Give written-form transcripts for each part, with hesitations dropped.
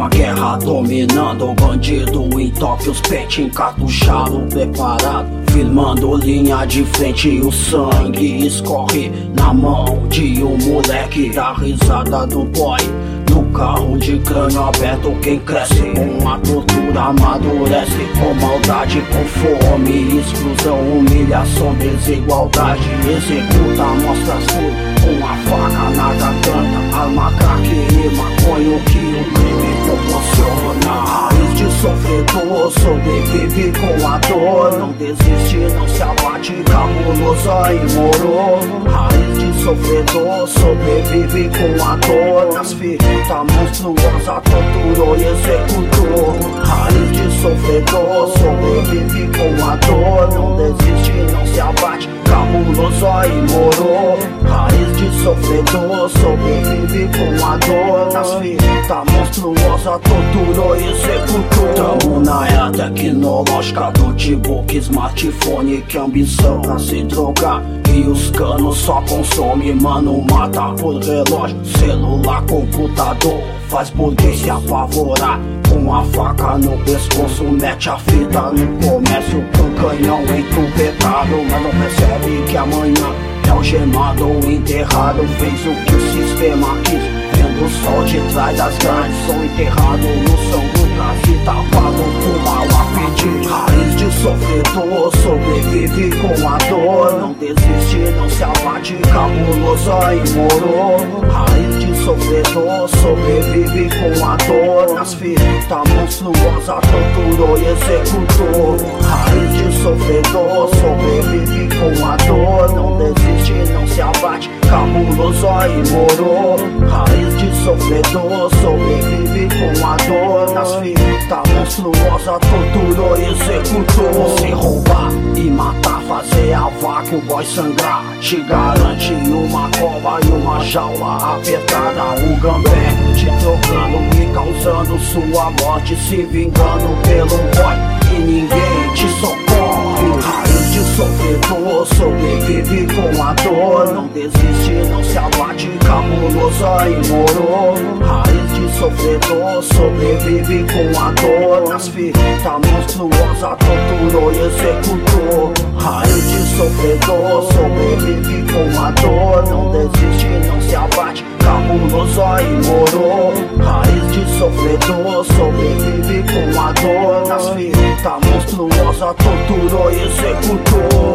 uma guerra dominando, bandido em toque, os pente encartuchado, preparado, filmando linha de frente, o sangue escorre na mão de um moleque, da risada do boy. No carro de crânio aberto, quem cresce com a tortura amadurece, com maldade, com fome, exclusão, humilhação, desigualdade. Executa, mostra tudo com a faca na garganta, arma, crack e maconha, o que o crime proporciona. Raiz de sofredor, sobrevive com a dor, não desiste, não se abate, cabulosa e moro. Raiz de sofredor, sobrevive com a dor, nas feridas monstruosa, torturou e executou. Raiz de sofredor, sobrevive com a dor, não desiste, não se abate, cabulosa e moro. Raiz de sofredor, sobrevive com a dor, nas feridas monstruosa, torturou e executou. Tamo na era tecnológica, notebook, smartphone, que ambição pra se drogar. E os canos só consome, mano, mata por relógio, celular, computador, faz burguês apavorar. Com a faca no pescoço, mete a fita no comércio, com canhão entubetado, mas não percebe que amanhã é algemado ou enterrado. Fez o que o sistema quis, vendo o sol de trás das grandes, sou enterrado no São Lucas e tapado por mal a pedir. Raiz de sofredor, sobrevive com a dor, não desiste, não se abate, cabulosa e moro. Raiz de sofredor, sobrevive com a dor, nas feridas monstruosa, torturou e executou. Raiz de sofredor, sobrevive com a dor, não desiste, não se abate, cabulosa e moro. Raiz de sofredor, sobrevive com a dor, nas feridas monstruosa, torturou e executou. Se roubar e matar, fazer a vaca, o boy sangrar, te garante uma cova e uma jaula apertada. O gambé te trocando e causando sua morte, se vingando pelo boy e ninguém te socorre. Raiz de sofredor, sobrevive com a dor, não desiste, não se abate, cabulosa e moro. Raiz de sofredor, sobrevive com a dor, nas feridas monstruosa, torturou e executou. Raiz de sofredor, sobrevive com a dor, não desiste, não se abate, cabulosa e moro. Raiz de sofredor, sobrevive com a dor, nas feridas monstruosa, torturou e executou.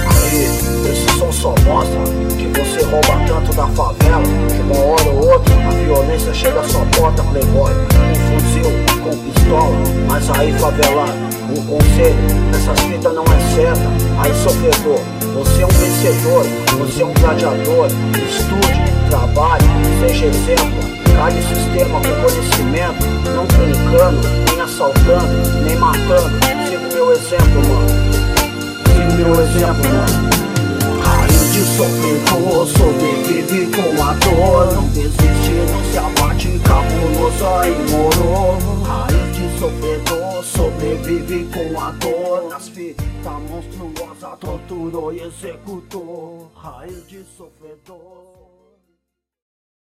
Aí, esse som só mostra que você rouba tanto da favela, que uma hora ou outra a violência chega à sua porta, playboy. Com fuzil, com pistola, mas aí favelado, um conselho, essas fitas não é certa. Aí sofredor, você é um vencedor, você é um gladiador. Estude, trabalhe, seja exemplo, cague sistema com conhecimento, não com cano, nem assaltando, nem matando. Siga meu exemplo, mano. Siga meu exemplo, mano. Raiz de sofredor, sobrevive com a dor, não desiste, não se abate, cabulosa e moro. Raiz de sofredor, sobrevive com a dor, nas feridas monstruosa, torturou e executou. Raiz de sofredor.